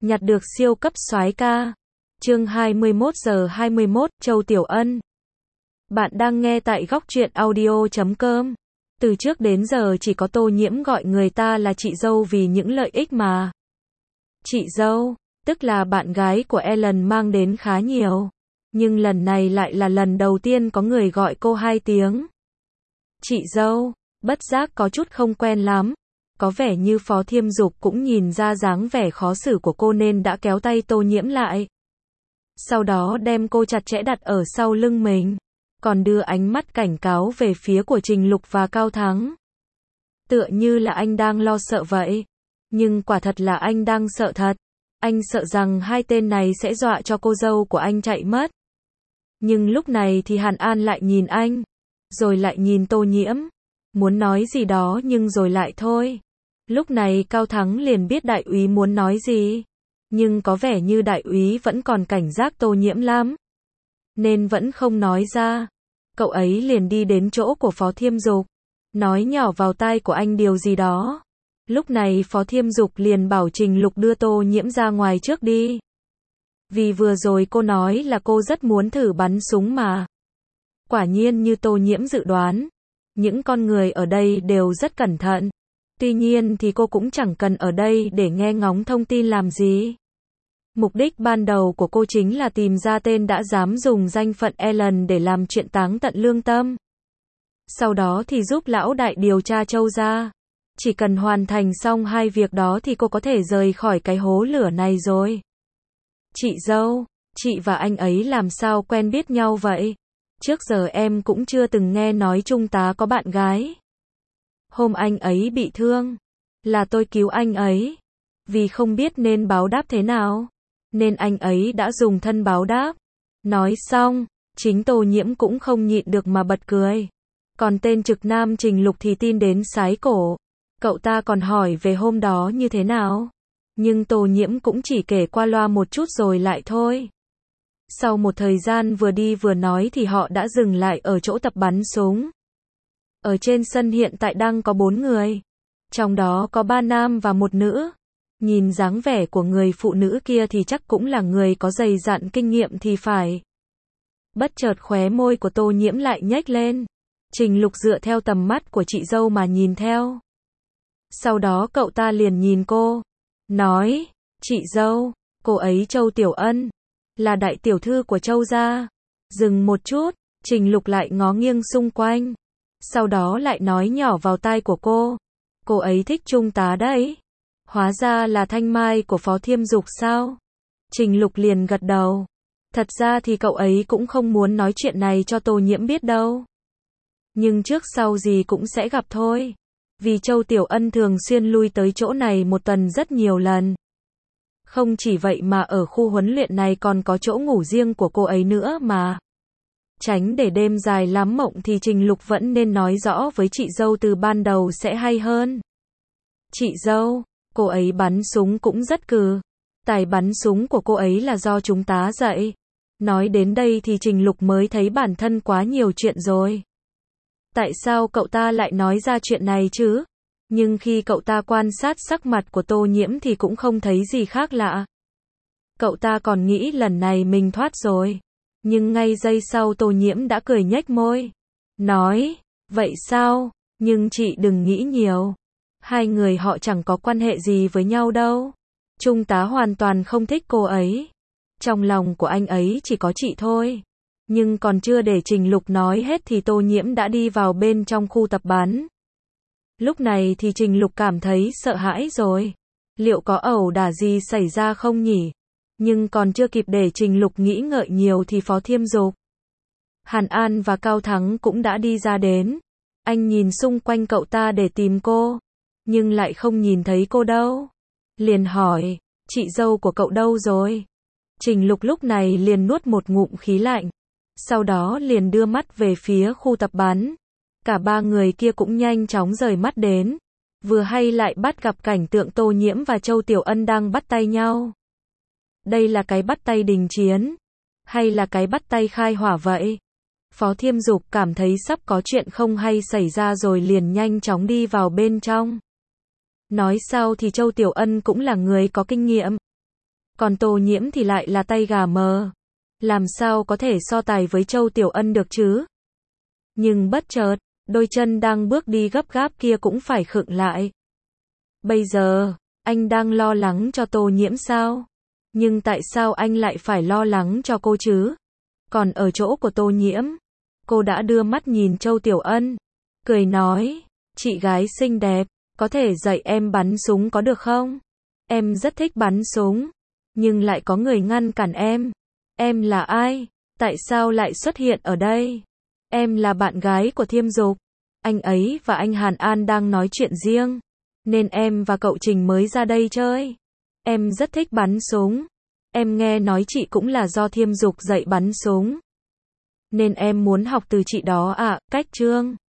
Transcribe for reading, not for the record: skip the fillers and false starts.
nhặt được siêu cấp soái ca. Chương 21:21, Châu Tiểu Ân. Bạn đang nghe tại góc truyện audio.com. Từ trước đến giờ chỉ có Tô Nhiễm gọi người ta là chị dâu vì những lợi ích mà. Chị dâu, tức là bạn gái của Ellen mang đến khá nhiều. Nhưng lần này lại là lần đầu tiên có người gọi cô 2 tiếng. Chị dâu, bất giác có chút không quen lắm. Có vẻ như Phó Thiêm Dục cũng nhìn ra dáng vẻ khó xử của cô nên đã kéo tay Tô Nhiễm lại. Sau đó đem cô chặt chẽ đặt ở sau lưng mình. Còn đưa ánh mắt cảnh cáo về phía của Trình Lục và Cao Thắng. Tựa như là anh đang lo sợ vậy. Nhưng quả thật là anh đang sợ thật. Anh sợ rằng hai tên này sẽ dọa cho cô dâu của anh chạy mất. Nhưng lúc này thì Hàn An lại nhìn anh. Rồi lại nhìn Tô Nhiễm. Muốn nói gì đó nhưng rồi lại thôi. Lúc này Cao Thắng liền biết đại úy muốn nói gì. Nhưng có vẻ như đại úy vẫn còn cảnh giác Tô Nhiễm lắm. Nên vẫn không nói ra. Cậu ấy liền đi đến chỗ của Phó Thiêm Dục. Nói nhỏ vào tai của anh điều gì đó. Lúc này Phó Thiêm Dục liền bảo Trình Lục đưa Tô Nhiễm ra ngoài trước đi. Vì vừa rồi cô nói là cô rất muốn thử bắn súng mà. Quả nhiên như Tô Nhiễm dự đoán. Những con người ở đây đều rất cẩn thận. Tuy nhiên thì cô cũng chẳng cần ở đây để nghe ngóng thông tin làm gì. Mục đích ban đầu của cô chính là tìm ra tên đã dám dùng danh phận Ellen để làm chuyện táng tận lương tâm. Sau đó thì giúp lão đại điều tra Châu gia. Chỉ cần hoàn thành xong hai việc đó thì cô có thể rời khỏi cái hố lửa này rồi. Chị dâu, chị và anh ấy làm sao quen biết nhau vậy? Trước giờ em cũng chưa từng nghe nói Trung tá có bạn gái. Hôm anh ấy bị thương, là tôi cứu anh ấy. Vì không biết nên báo đáp thế nào, nên anh ấy đã dùng thân báo đáp. Nói xong, chính Tô Nhiễm cũng không nhịn được mà bật cười. Còn tên trực nam Trình Lục thì tin đến sái cổ. Cậu ta còn hỏi về hôm đó như thế nào. Nhưng Tô Nhiễm cũng chỉ kể qua loa một chút rồi lại thôi. Sau một thời gian vừa đi vừa nói thì họ đã dừng lại ở chỗ tập bắn súng. Ở trên sân hiện tại đang có 4 người. Trong đó có 3 nam và 1 nữ. Nhìn dáng vẻ của người phụ nữ kia thì chắc cũng là người có dày dặn kinh nghiệm thì phải. Bất chợt khóe môi của Tô Nhiễm lại nhếch lên. Trình Lục dựa theo tầm mắt của chị dâu mà nhìn theo. Sau đó cậu ta liền nhìn cô. Nói, chị dâu, cô ấy Châu Tiểu Ân. Là đại tiểu thư của Châu gia. Dừng một chút, Trình Lục lại ngó nghiêng xung quanh. Sau đó lại nói nhỏ vào tai của cô. Cô ấy thích Trung tá đấy. Hóa ra là thanh mai của Phó Thiêm Dục sao? Trình Lục liền gật đầu. Thật ra thì cậu ấy cũng không muốn nói chuyện này cho Tô Nhiễm biết đâu. Nhưng trước sau gì cũng sẽ gặp thôi. Vì Châu Tiểu Ân thường xuyên lui tới chỗ này một tuần rất nhiều lần. Không chỉ vậy mà ở khu huấn luyện này còn có chỗ ngủ riêng của cô ấy nữa mà. Tránh để đêm dài lắm mộng thì Trình Lục vẫn nên nói rõ với chị dâu từ ban đầu sẽ hay hơn. Chị dâu, cô ấy bắn súng cũng rất cừ. Tài bắn súng của cô ấy là do chúng ta dạy. Nói đến đây thì Trình Lục mới thấy bản thân quá nhiều chuyện rồi. Tại sao cậu ta lại nói ra chuyện này chứ? Nhưng khi cậu ta quan sát sắc mặt của Tô Nhiễm thì cũng không thấy gì khác lạ. Cậu ta còn nghĩ lần này mình thoát rồi. Nhưng ngay giây sau Tô Nhiễm đã cười nhếch môi. Nói, vậy sao? Nhưng chị đừng nghĩ nhiều. Hai người họ chẳng có quan hệ gì với nhau đâu. Trung tá hoàn toàn không thích cô ấy. Trong lòng của anh ấy chỉ có chị thôi. Nhưng còn chưa để Trình Lục nói hết thì Tô Nhiễm đã đi vào bên trong khu tập bắn. Lúc này thì Trình Lục cảm thấy sợ hãi rồi. Liệu có ẩu đả gì xảy ra không nhỉ? Nhưng còn chưa kịp để Trình Lục nghĩ ngợi nhiều thì Phó Thiêm Dục, Hàn An và Cao Thắng cũng đã đi ra đến. Anh nhìn xung quanh cậu ta để tìm cô. Nhưng lại không nhìn thấy cô đâu. Liền hỏi, chị dâu của cậu đâu rồi? Trình Lục lúc này liền nuốt một ngụm khí lạnh. Sau đó liền đưa mắt về phía khu tập bắn. Cả 3 người kia cũng nhanh chóng rời mắt đến. Vừa hay lại bắt gặp cảnh tượng Tô Nhiễm và Châu Tiểu Ân đang bắt tay nhau. Đây là cái bắt tay đình chiến? Hay là cái bắt tay khai hỏa vậy? Phó Thiêm Dục cảm thấy sắp có chuyện không hay xảy ra rồi liền nhanh chóng đi vào bên trong. Nói sao thì Châu Tiểu Ân cũng là người có kinh nghiệm. Còn Tô Nhiễm thì lại là tay gà mờ. Làm sao có thể so tài với Châu Tiểu Ân được chứ? Nhưng bất chợt, đôi chân đang bước đi gấp gáp kia cũng phải khựng lại. Bây giờ, anh đang lo lắng cho Tô Nhiễm sao? Nhưng tại sao anh lại phải lo lắng cho cô chứ? Còn ở chỗ của Tô Nhiễm, cô đã đưa mắt nhìn Châu Tiểu Ân, cười nói, chị gái xinh đẹp, có thể dạy em bắn súng có được không? Em rất thích bắn súng, nhưng lại có người ngăn cản em. Em là ai? Tại sao lại xuất hiện ở đây? Em là bạn gái của Thiêm Dục. Anh ấy và anh Hàn An đang nói chuyện riêng, nên em và cậu Trình mới ra đây chơi. Em rất thích bắn súng. Em nghe nói chị cũng là do Thiêm Dục dạy bắn súng, nên em muốn học từ chị đó ạ. Cách Trương